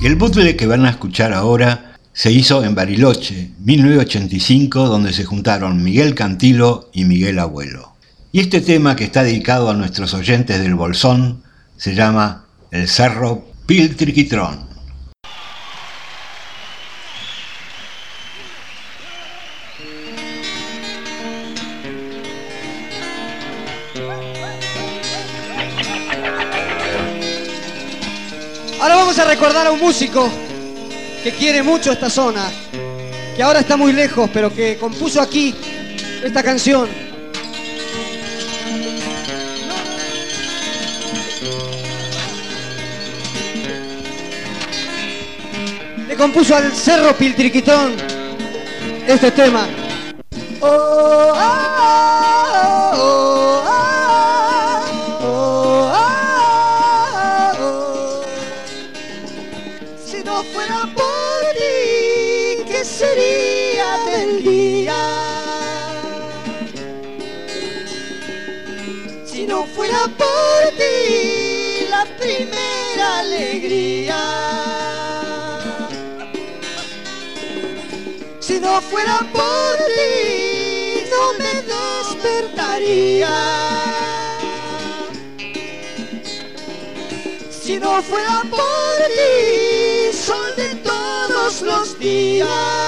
Y el bootleg que van a escuchar ahora se hizo en Bariloche, 1985, donde se juntaron Miguel Cantilo y Miguel Abuelo. Y este tema, que está dedicado a nuestros oyentes del Bolsón, se llama El Cerro Piltriquitrón. Ahora vamos a recordar a un músico que quiere mucho esta zona, que ahora está muy lejos, pero que compuso aquí esta canción. Le compuso al Cerro Piltriquitón este tema. Oh, ah, oh, ah, oh, ah, oh. Si no fuera por ti, ¿qué sería del día? Si no fuera por ti, la primera alegría. Si no fuera por ti, no me despertaría. Si no fuera por ti, sol de todos los días.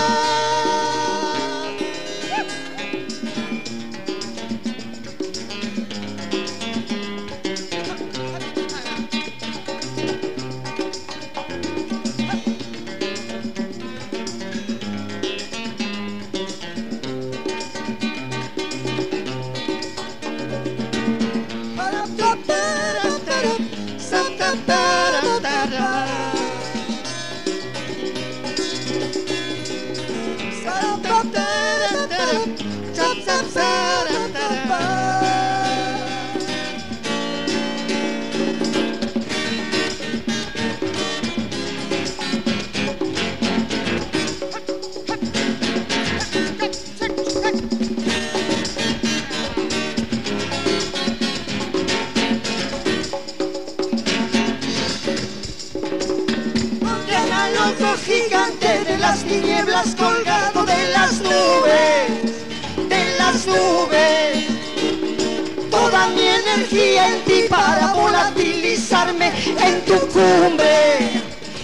Gigante de las tinieblas, colgado de las nubes, toda mi energía en ti para volatilizarme en tu cumbre,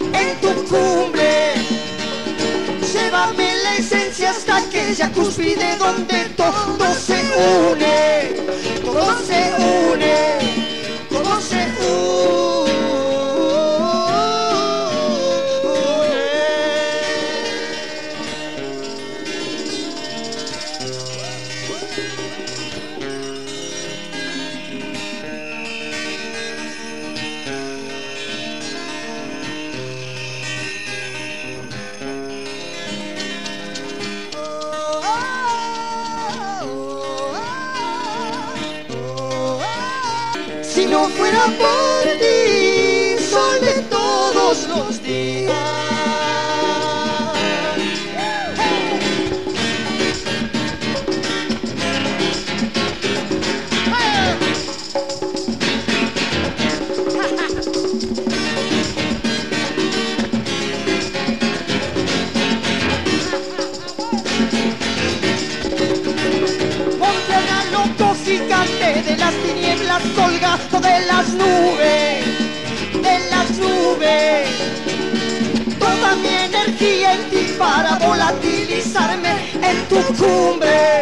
llévame la esencia hasta aquella cúspide donde todo se une, todo se une, todo se une. Si no fuera por ti, sol de todos los días. Gigante de las tinieblas, colgado de las nubes, toda mi energía en ti para volatilizarme en tu cumbre,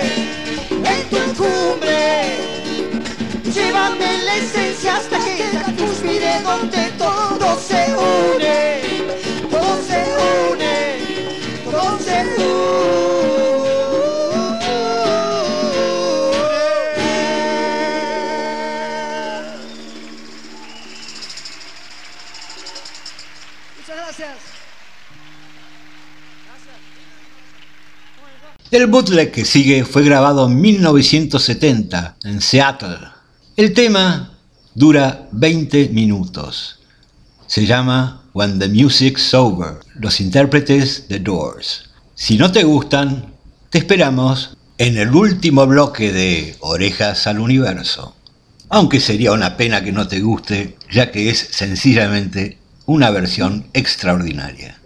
llévame la esencia hasta aquella cúspide donde todo se une, todo se une, todo se une. El bootleg que sigue fue grabado en 1970 en Seattle. El tema dura 20 minutos. Se llama When the Music's Over, los intérpretes The Doors. Si no te gustan, te esperamos en el último bloque de Orejas al Universo. Aunque sería una pena que no te guste, ya que es sencillamente una versión extraordinaria.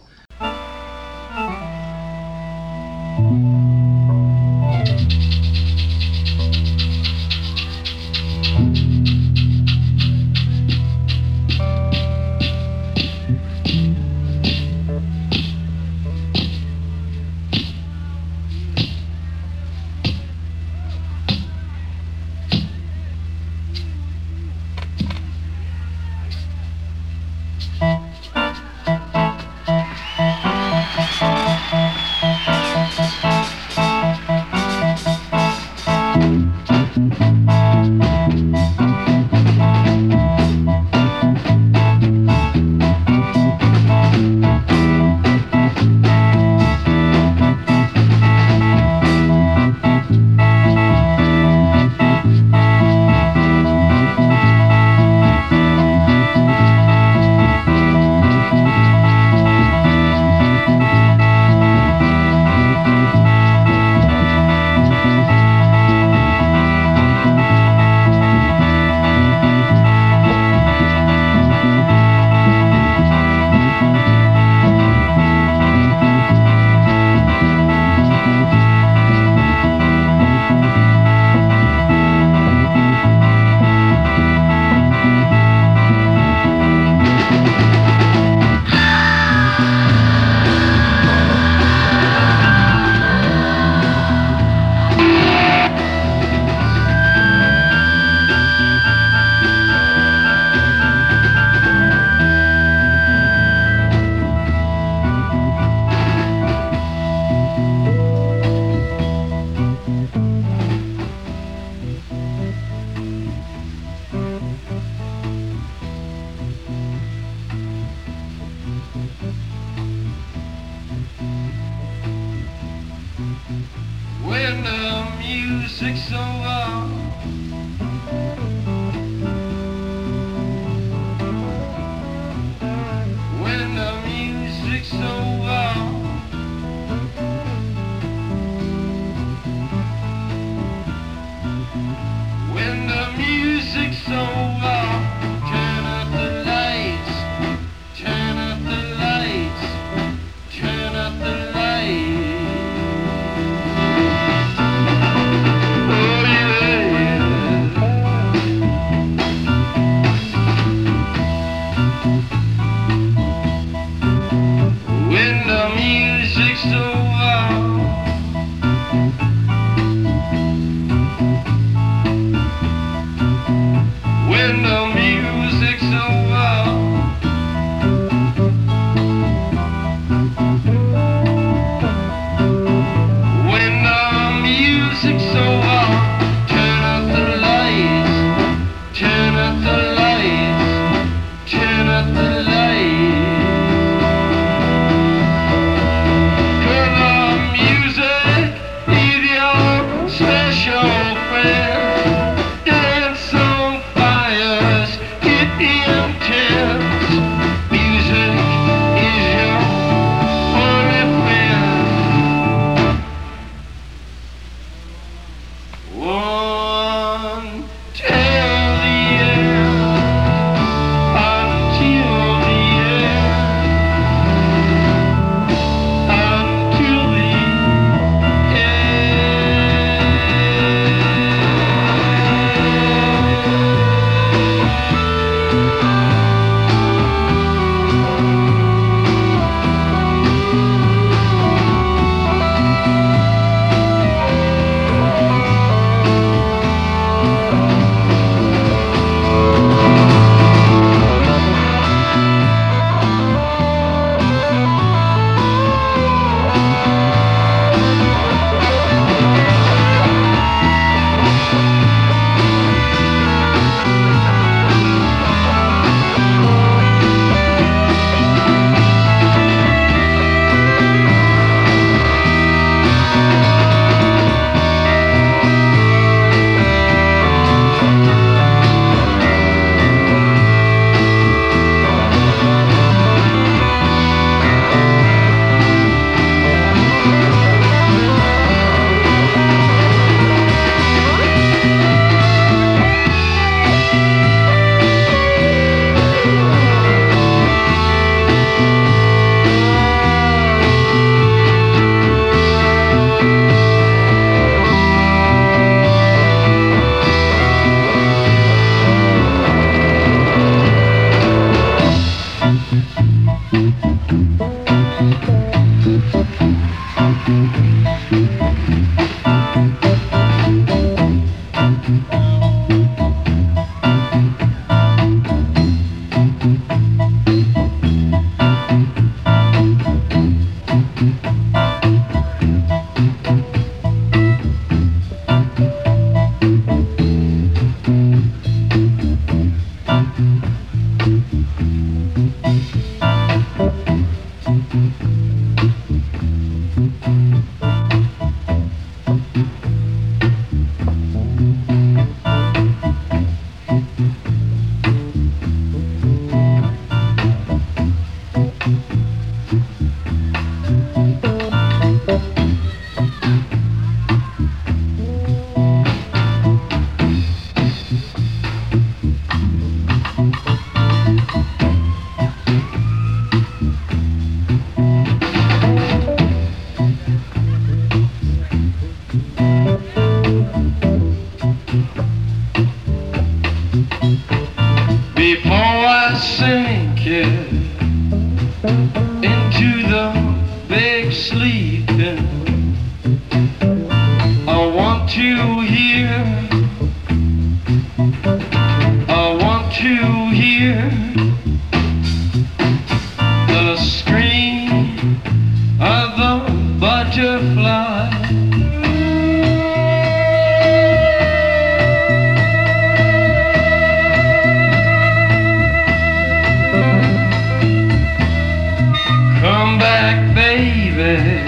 When the music's over, when the music's over, when the music's over, turn up the lights, turn up the lights, turn up the lights. When the big sleeping. I want to hear, I want to hear the scream of the butterfly. Come back, baby,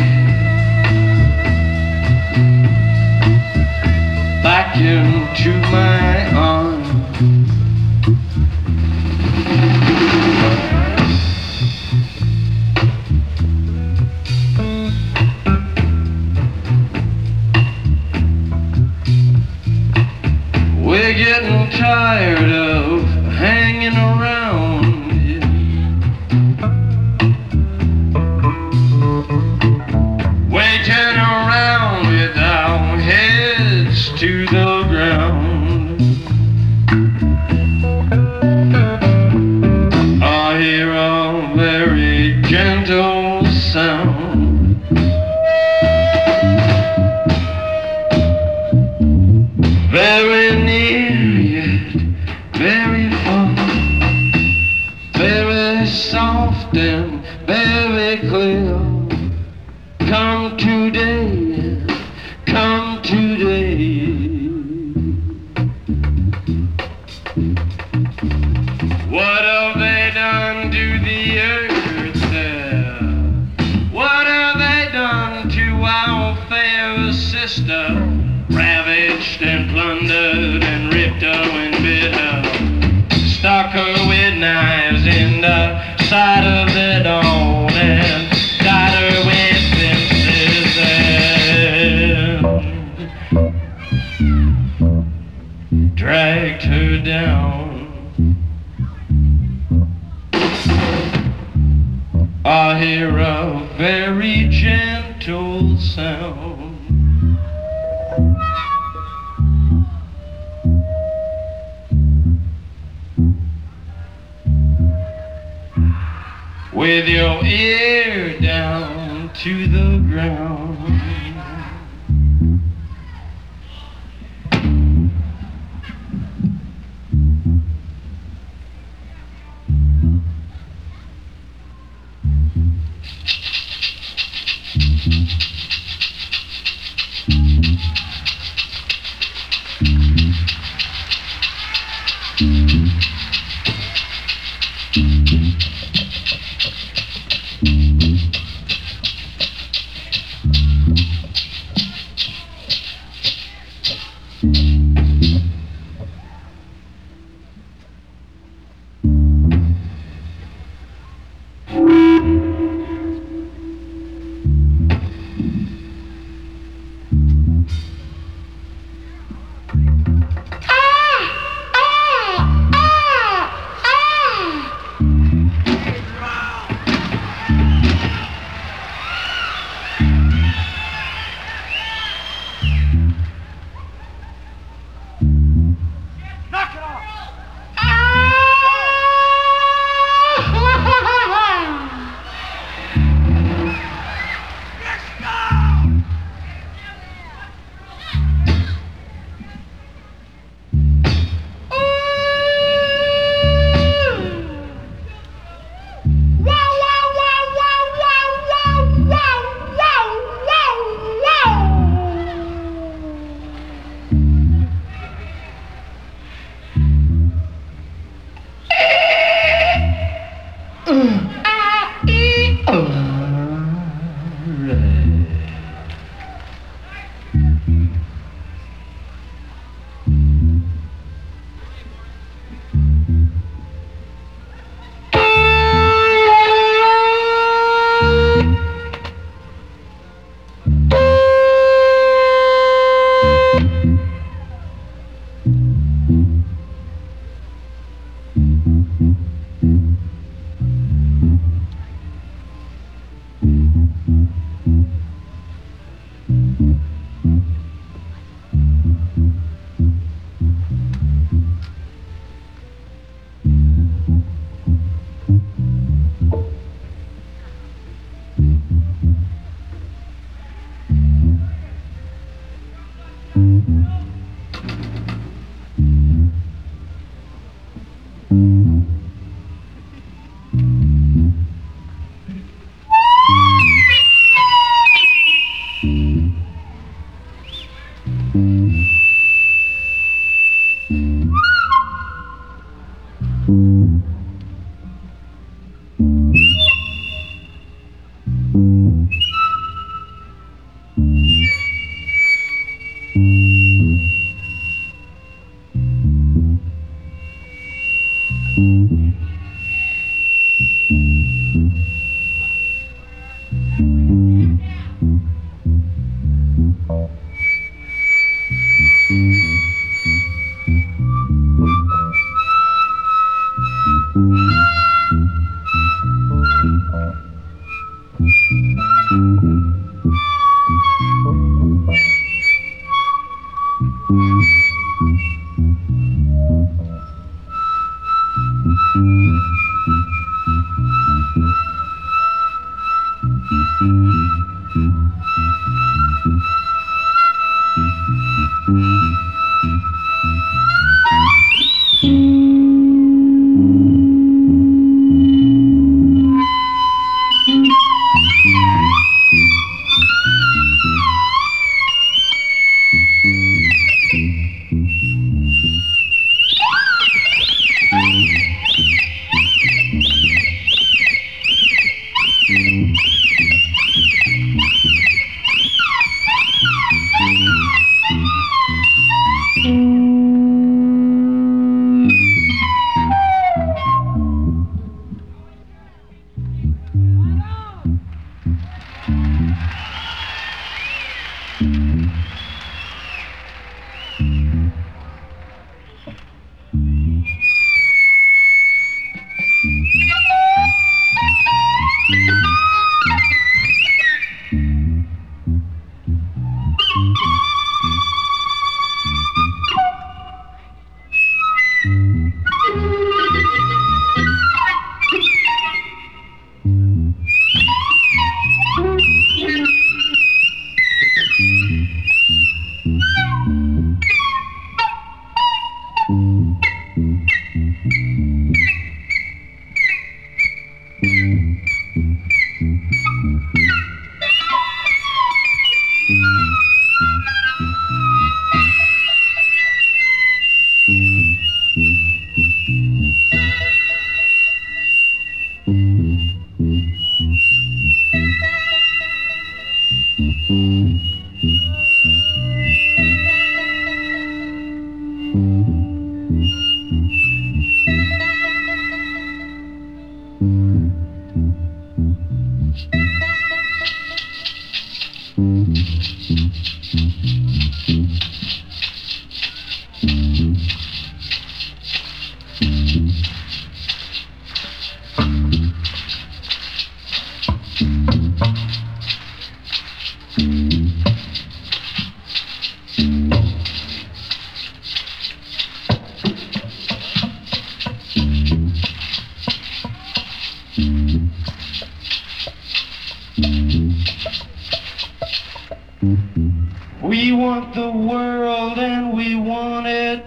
back into my arms. We're getting tired of hanging around here. Waiting around with our heads to the ground. I hear a very gentle sound. Very near yet very far. Very soft and very clear. Come today, come today. What have they done to the earth there? What have they done to our fair sister? Ravaged and plundered and ripped her and bit her. Stuck her with knives in the side of the dawn and tied her with dragged her down. I hear a very gentle sound. With your ear down to the ground. We want the world and we want it.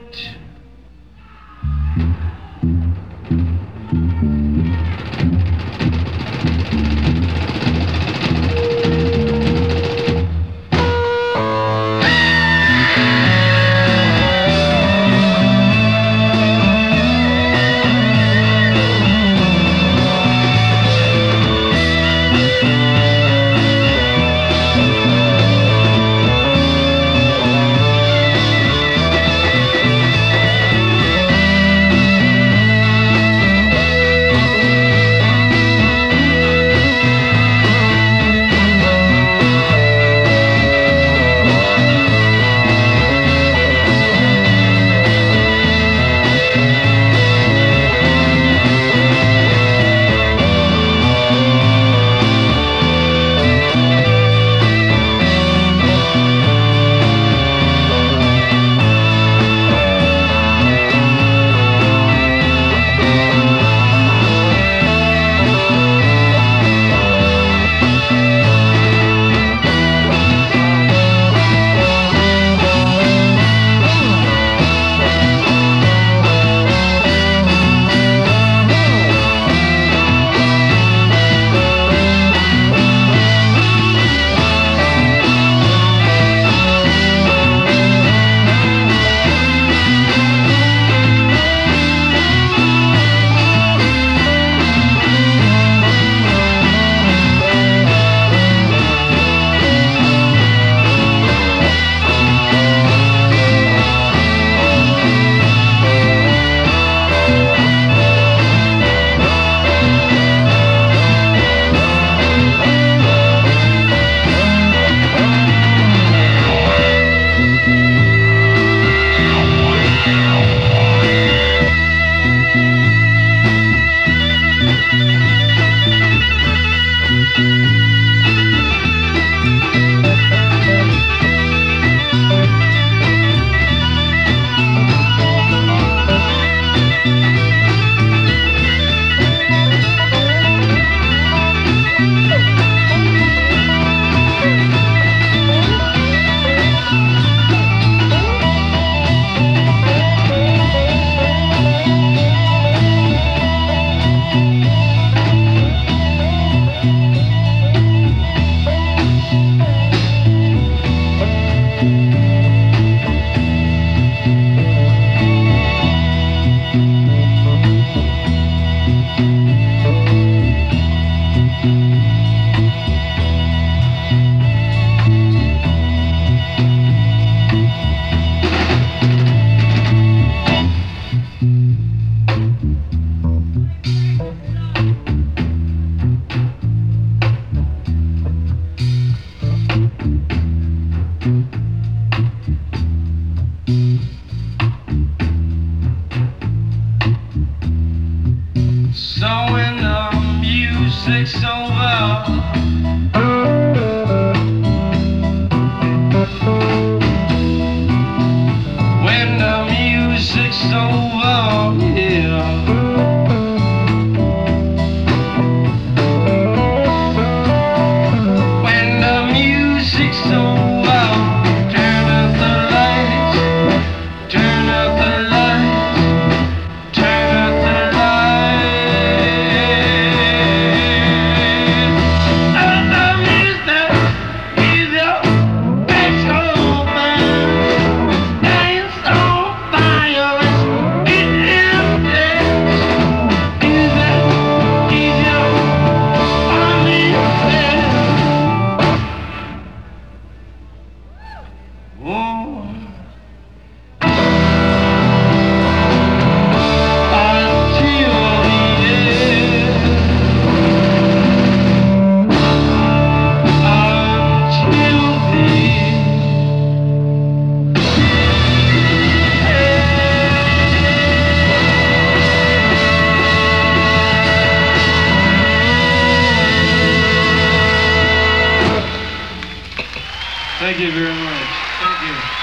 Thank you very much. Thank you.